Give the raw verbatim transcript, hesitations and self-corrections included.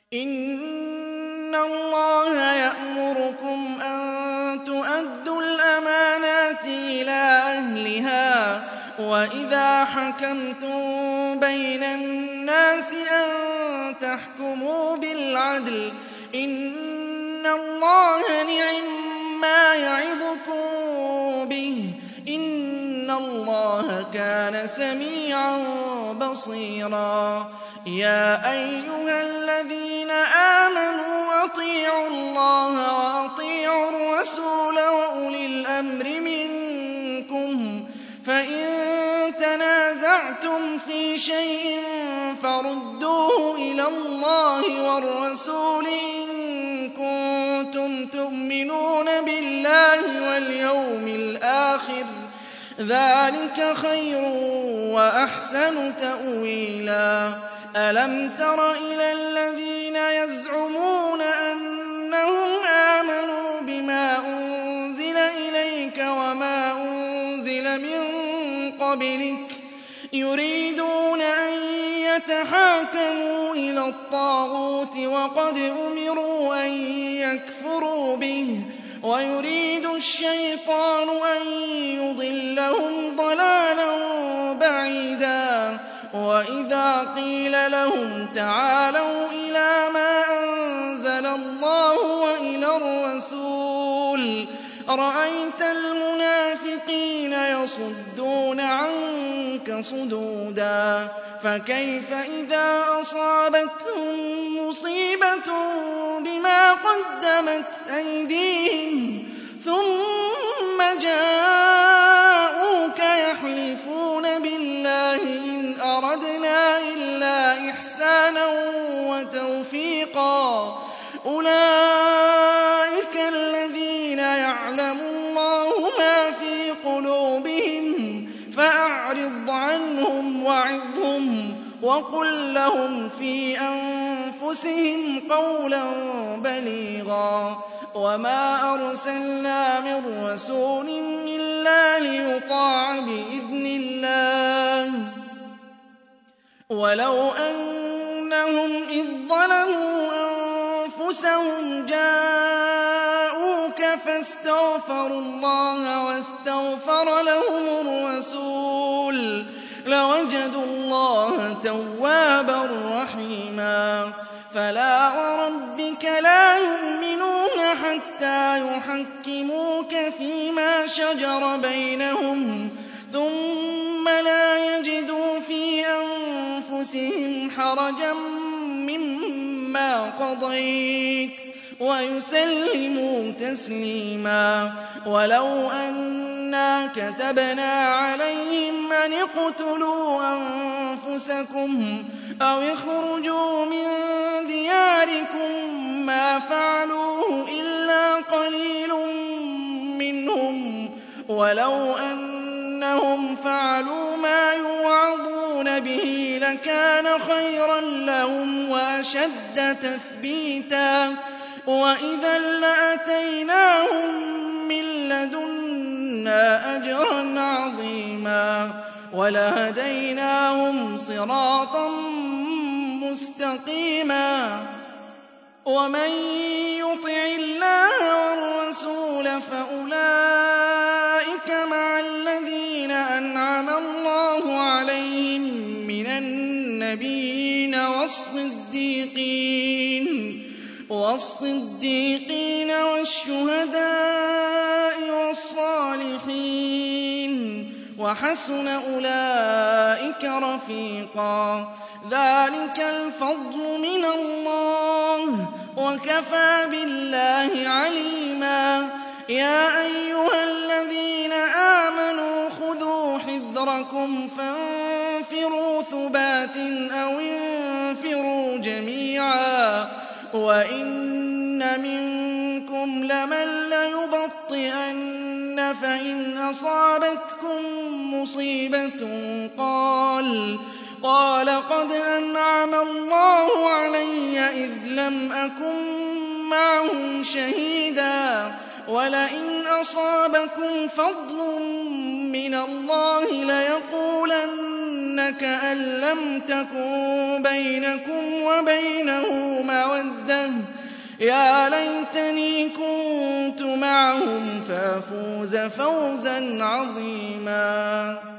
إِنَّ اللَّهَ يَأْمُرُكُمْ أَن تُؤَدُّوا الْأَمَانَاتِ إِلَىٰ أَهْلِهَا وَإِذَا حَكَمْتُم بَيْنَ النَّاسِ أَن تَحْكُمُوا بِالْعَدْلِ ۚ إِنَّ اللَّهَ نِعِمَّا يَعِظُكُم بِهِ ۗ إِنَّ اللَّهَ كَانَ سَمِيعًا بَصِيرًا. يَا أَيُّهَا الَّذِينَ آمَنُوا أَطِيعُوا اللَّهَ وَأَطِيعُوا الرَّسُولَ وَأُولِي الْأَمْرِ مِنكُمْ ۖ فَإِن تَنَازَعْتُمْ فِي شَيْءٍ فَرُدُّوهُ إِلَى اللَّهِ وَالرَّسُولِ إِن كُنتُمْ تُؤْمِنُونَ بِاللَّهِ وَالْيَوْمِ الْآخِرِ ۚ ذَٰلِكَ خَيْرٌ وَأَحْسَنُ تَأْوِيلًا. أَلَمْ تَرَ إِلَى الَّذِينَ يَزْعُمُونَ أَنَّهُمْ آمَنُوا بِمَا أُنزِلَ إِلَيْكَ وَمَا أُنزِلَ مِن قَبْلِكَ يُرِيدُونَ أَن يَتَحَاكَمُوا إِلَى الطَّاغُوتِ وَقَدْ أُمِرُوا أَن يَكْفُرُوا بِهِ ۖ وَيُرِيدُ الشَّيْطَانُ أَن يُضِلَّهُمْ ضَلَالًا بَعِيدًا. وَإِذَا قِيلَ لَهُمْ تَعَالَوْا إِلَىٰ مَا أَنزَلَ اللَّهُ وَإِلَى الرَّسُولِ رَأَيْتَ الْمُنَافِقِينَ يَصُدُّونَ عَنكَ صُدُودًا. فَكَيْفَ إِذَا أَصَابَتْهُم مُّصِيبَةٌ بِمَا قَدَّمَتْ أَيْدِيهِمْ ثُمَّ جَاءُوكَ يَحْلِفُونَ بِاللَّهِ إِنْ أَرَدْنَا إِلَّا إِحْسَانًا وَتَوْفِيقًا ۚ أُولَٰئِكَ الَّذِينَ يَعْلَمُ اللَّهُ مَا فِي قُلُوبِهِمْ فَأَعْرِضْ عَنْهُمْ وَعِظْهُمْ وَقُل لَّهُمْ فِي أَنفُسِهِمْ قَوْلًا بَلِيغًا. وَمَا أَرْسَلْنَا مِن رَّسُولٍ إِلَّا لِيُطَاعَ بِإِذْنِ اللَّهِ ۚ وَلَوْ أَنَّهُمْ إِذ ظَّلَمُوا أَنفُسَهُمْ جَاءُوكَ فَاسْتَغْفَرُوا اللَّهَ وَاسْتَغْفَرَ لَهُمُ الرَّسُولُ لَوَجَدُوا اللَّهَ تَوَّابًا رَّحِيمًا. فَلَا وَرَبِّكَ لَا يُؤْمِنُونَ حَتَّىٰ يُحَكِّمُوكَ فِيمَا شَجَرَ بَيْنَهُمْ ثُمَّ لَا يَجِدُوا فِي أَنفُسِهِمْ حَرَجًا مِّمَّا قَضَيْتَ وَيُسَلِّمُوا تَسْلِيمًا. وَلَوْ أَنَّا كَتَبْنَا عَلَيْهِمْ أَنِ اقْتُلُوا أَنفُسَكُمْ أَوِ اخْرُجُوا مِن دِيَارِكُم مَّا فَعَلُوهُ إِلَّا قَلِيلٌ مِّنْهُمْ ۖ وَلَوْ أَنَّهُمْ فَعَلُوا مَا يُوعَظُونَ بِهِ لَكَانَ خَيْرًا لَّهُمْ وَأَشَدَّ تَثْبِيتًا، وَإِذًا لَّآتَيْنَاهُم مِّن لَّدُنَّا أَجْرًا عَظِيمًا وَلَهَدَيْنَاهُمْ صِرَاطًا مُّسْتَقِيمًا. وَمَن يُطِعِ اللَّهَ وَالرَّسُولَ فَأُولَٰئِكَ مَعَ الَّذِينَ أَنْعَمَ اللَّهُ عَلَيْهِم مِّنَ النَّبِيِّينَ وَالصِّدِّيقِينَ وَالشُّهَدَاءِ وَالصَّالِحِينَ ۚ وَحَسُنَ أُولَٰئِكَ رَفِيقًا. ذَٰلِكَ الْفَضْلُ مِنَ اللَّهِ ۚ وَكَفَىٰ بِاللَّهِ عَلِيمًا. يَا أَيُّهَا الَّذِينَ آمَنُوا خُذُوا حِذْرَكُمْ فَانفِرُوا ثُبَاتٍ أَوِ انفِرُوا جَمِيعًا. وَإِنَّ مِنكُمْ لَمَن لَّيُبَطِّئَنَّ فَإِنْ أَصَابَتْكُم مُّصِيبَةٌ قَالَ قَالَ قَدْ أَنْعَمَ اللَّهُ عَلَيَّ إِذْ لَمْ أَكُن مَّعَهُمْ شَهِيدًا. وَلَئِنْ أَصَابَكُمْ فَضْلٌ مِّنَ اللَّهِ لَيَقُولَنَّ كَأَن لَّمْ تَكُن بَيْنَكُمْ وَبَيْنَهُ مَوَدَّةٌ يَا لَيْتَنِي كُنتُ مَعَهُمْ فَأَفُوزَ فَوْزًا عَظِيمًا